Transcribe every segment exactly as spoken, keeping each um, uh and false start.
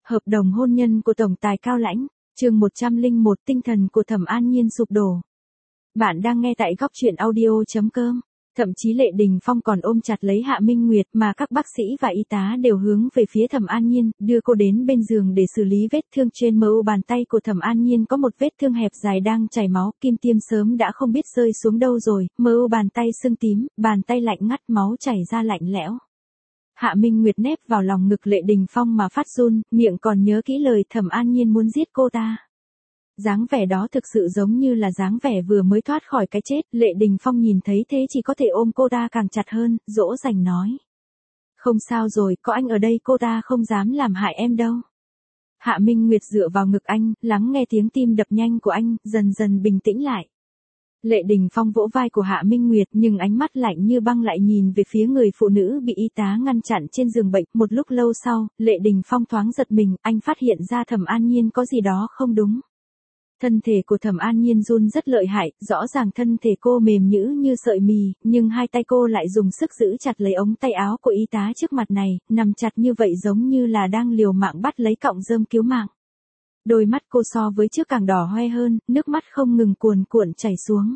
Hợp đồng hôn nhân của tổng tài Cao Lãnh, chương một trăm lẻ một tinh thần của Thẩm An Nhiên sụp đổ. Bạn đang nghe tại góc truyện audio chấm com. Thậm chí Lệ Đình Phong còn ôm chặt lấy Hạ Minh Nguyệt mà các bác sĩ và y tá đều hướng về phía Thẩm An Nhiên, đưa cô đến bên giường để xử lý vết thương trên mờ u bàn tay của Thẩm An Nhiên có một vết thương hẹp dài đang chảy máu, kim tiêm sớm đã không biết rơi xuống đâu rồi, mờ u bàn tay sưng tím, bàn tay lạnh ngắt máu chảy ra lạnh lẽo. Hạ Minh Nguyệt nép vào lòng ngực Lệ Đình Phong mà phát run, miệng còn nhớ kỹ lời Thẩm An Nhiên muốn giết cô ta. Dáng vẻ đó thực sự giống như là dáng vẻ vừa mới thoát khỏi cái chết, Lệ Đình Phong nhìn thấy thế chỉ có thể ôm cô ta càng chặt hơn, dỗ dành nói. Không sao rồi, có anh ở đây cô ta không dám làm hại em đâu. Hạ Minh Nguyệt dựa vào ngực anh, lắng nghe tiếng tim đập nhanh của anh, dần dần bình tĩnh lại. Lệ Đình Phong vỗ vai của Hạ Minh Nguyệt nhưng ánh mắt lạnh như băng lại nhìn về phía người phụ nữ bị y tá ngăn chặn trên giường bệnh. Một lúc lâu sau, Lệ Đình Phong thoáng giật mình, anh phát hiện ra Thẩm An Nhiên có gì đó không đúng. Thân thể của Thẩm An Nhiên run rất lợi hại, rõ ràng thân thể cô mềm nhũn như sợi mì, nhưng hai tay cô lại dùng sức giữ chặt lấy ống tay áo của y tá trước mặt này, nằm chặt như vậy giống như là đang liều mạng bắt lấy cọng rơm cứu mạng. Đôi mắt cô so với trước càng đỏ hoe hơn, nước mắt không ngừng cuồn cuộn chảy xuống.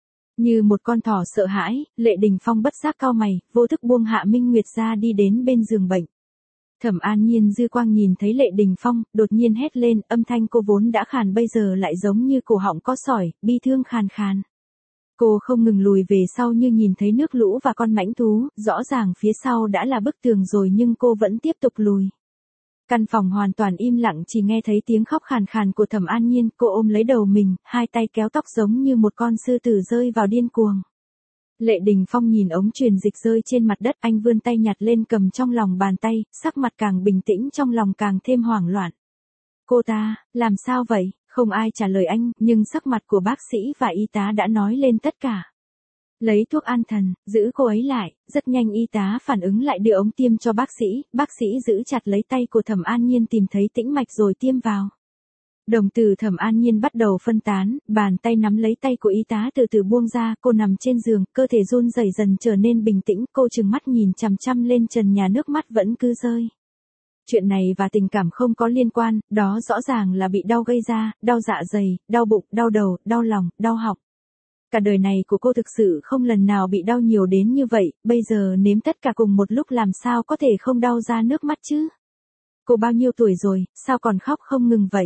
Như một con thỏ sợ hãi, Lệ Đình Phong bất giác cau mày, vô thức buông Hạ Minh Nguyệt ra đi đến bên giường bệnh. Thẩm An Nhiên dư quang nhìn thấy Lệ Đình Phong, đột nhiên hét lên, âm thanh cô vốn đã khàn bây giờ lại giống như cổ họng có sỏi, bi thương khàn khàn. Cô không ngừng lùi về sau như nhìn thấy nước lũ và con mãnh thú, rõ ràng phía sau đã là bức tường rồi nhưng cô vẫn tiếp tục lùi. Căn phòng hoàn toàn im lặng, chỉ nghe thấy tiếng khóc khàn khàn của Thẩm An Nhiên, cô ôm lấy đầu mình, hai tay kéo tóc giống như một con sư tử rơi vào điên cuồng. Lệ Đình Phong nhìn ống truyền dịch rơi trên mặt đất, anh vươn tay nhặt lên cầm trong lòng bàn tay, sắc mặt càng bình tĩnh trong lòng càng thêm hoảng loạn. Cô ta, làm sao vậy? Không ai trả lời anh, nhưng sắc mặt của bác sĩ và y tá đã nói lên tất cả. Lấy thuốc an thần, giữ cô ấy lại, rất nhanh y tá phản ứng lại đưa ống tiêm cho bác sĩ, bác sĩ giữ chặt lấy tay của Thẩm An Nhiên tìm thấy tĩnh mạch rồi tiêm vào. Đồng tử Thẩm An Nhiên bắt đầu phân tán, bàn tay nắm lấy tay của y tá từ từ buông ra, cô nằm trên giường, cơ thể run rẩy dần trở nên bình tĩnh, cô trừng mắt nhìn chằm chằm lên trần nhà, nước mắt vẫn cứ rơi. Chuyện này và tình cảm không có liên quan, đó rõ ràng là bị đau gây ra, đau dạ dày, đau bụng, đau đầu, đau lòng, đau họng. Cả đời này của cô thực sự không lần nào bị đau nhiều đến như vậy, bây giờ nếm tất cả cùng một lúc làm sao có thể không đau ra nước mắt chứ? Cô bao nhiêu tuổi rồi, sao còn khóc không ngừng vậy?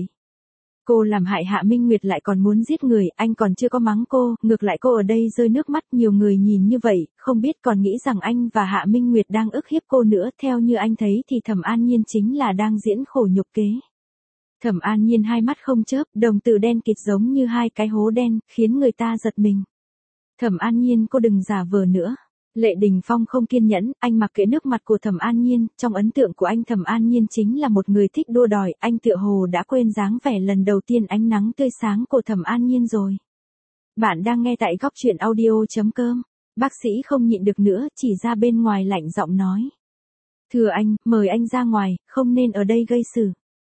Cô làm hại Hạ Minh Nguyệt lại còn muốn giết người, anh còn chưa có mắng cô, ngược lại cô ở đây rơi nước mắt, nhiều người nhìn như vậy, không biết còn nghĩ rằng anh và Hạ Minh Nguyệt đang ức hiếp cô nữa, theo như anh thấy thì Thẩm An Nhiên chính là đang diễn khổ nhục kế. Thẩm An Nhiên hai mắt không chớp, đồng tử đen kịt giống như hai cái hố đen, khiến người ta giật mình. Thẩm An Nhiên, cô đừng giả vờ nữa. Lệ Đình Phong không kiên nhẫn, anh mặc kệ nước mặt của Thẩm An Nhiên, trong ấn tượng của anh Thẩm An Nhiên chính là một người thích đua đòi, anh tựa hồ đã quên dáng vẻ lần đầu tiên ánh nắng tươi sáng của Thẩm An Nhiên rồi. Bạn đang nghe tại góc truyện audio chấm com. Bác sĩ không nhịn được nữa, chỉ ra bên ngoài lạnh giọng nói. Thưa anh, mời anh ra ngoài, không nên ở đây gây sự.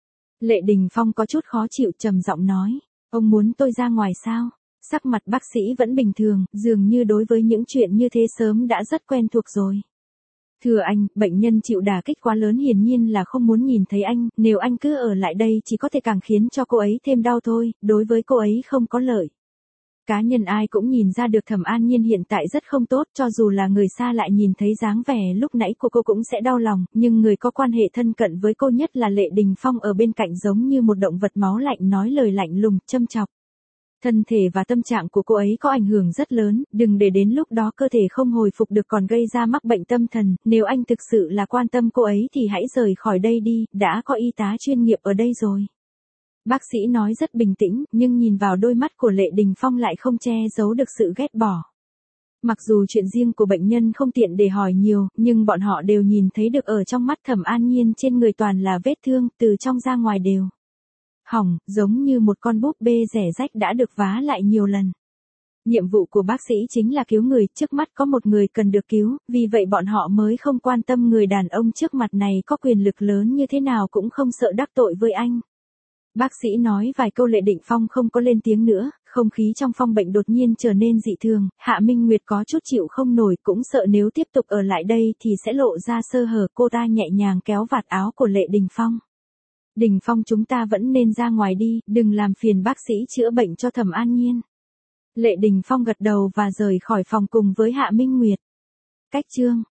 Lệ Đình Phong có chút khó chịu trầm giọng nói, ông muốn tôi ra ngoài sao? Sắc mặt bác sĩ vẫn bình thường, dường như đối với những chuyện như thế sớm đã rất quen thuộc rồi. Thưa anh, bệnh nhân chịu đả kích quá lớn hiển nhiên là không muốn nhìn thấy anh, nếu anh cứ ở lại đây chỉ có thể càng khiến cho cô ấy thêm đau thôi, đối với cô ấy không có lợi. Cá nhân ai cũng nhìn ra được Thẩm An Nhiên hiện tại rất không tốt, cho dù là người xa lại nhìn thấy dáng vẻ lúc nãy của cô cũng sẽ đau lòng, nhưng người có quan hệ thân cận với cô nhất là Lệ Đình Phong ở bên cạnh giống như một động vật máu lạnh nói lời lạnh lùng, châm chọc. Thân thể và tâm trạng của cô ấy có ảnh hưởng rất lớn, đừng để đến lúc đó cơ thể không hồi phục được còn gây ra mắc bệnh tâm thần, nếu anh thực sự là quan tâm cô ấy thì hãy rời khỏi đây đi, đã có y tá chuyên nghiệp ở đây rồi. Bác sĩ nói rất bình tĩnh, nhưng nhìn vào đôi mắt của Lệ Đình Phong lại không che giấu được sự ghét bỏ. Mặc dù chuyện riêng của bệnh nhân không tiện để hỏi nhiều, nhưng bọn họ đều nhìn thấy được ở trong mắt Thẩm An Nhiên trên người toàn là vết thương, từ trong ra ngoài đều hỏng, giống như một con búp bê rẻ rách đã được vá lại nhiều lần. Nhiệm vụ của bác sĩ chính là cứu người, trước mắt có một người cần được cứu, vì vậy bọn họ mới không quan tâm người đàn ông trước mặt này có quyền lực lớn như thế nào cũng không sợ đắc tội với anh. Bác sĩ nói vài câu, Lệ Đình Phong không có lên tiếng nữa, không khí trong phòng bệnh đột nhiên trở nên dị thường, Hạ Minh Nguyệt có chút chịu không nổi, cũng sợ nếu tiếp tục ở lại đây thì sẽ lộ ra sơ hở, cô ta nhẹ nhàng kéo vạt áo của Lệ Đình Phong. Đình Phong chúng ta vẫn nên ra ngoài đi, đừng làm phiền bác sĩ chữa bệnh cho Thẩm An Nhiên. Lệ Đình Phong gật đầu và rời khỏi phòng cùng với Hạ Minh Nguyệt. Cách chương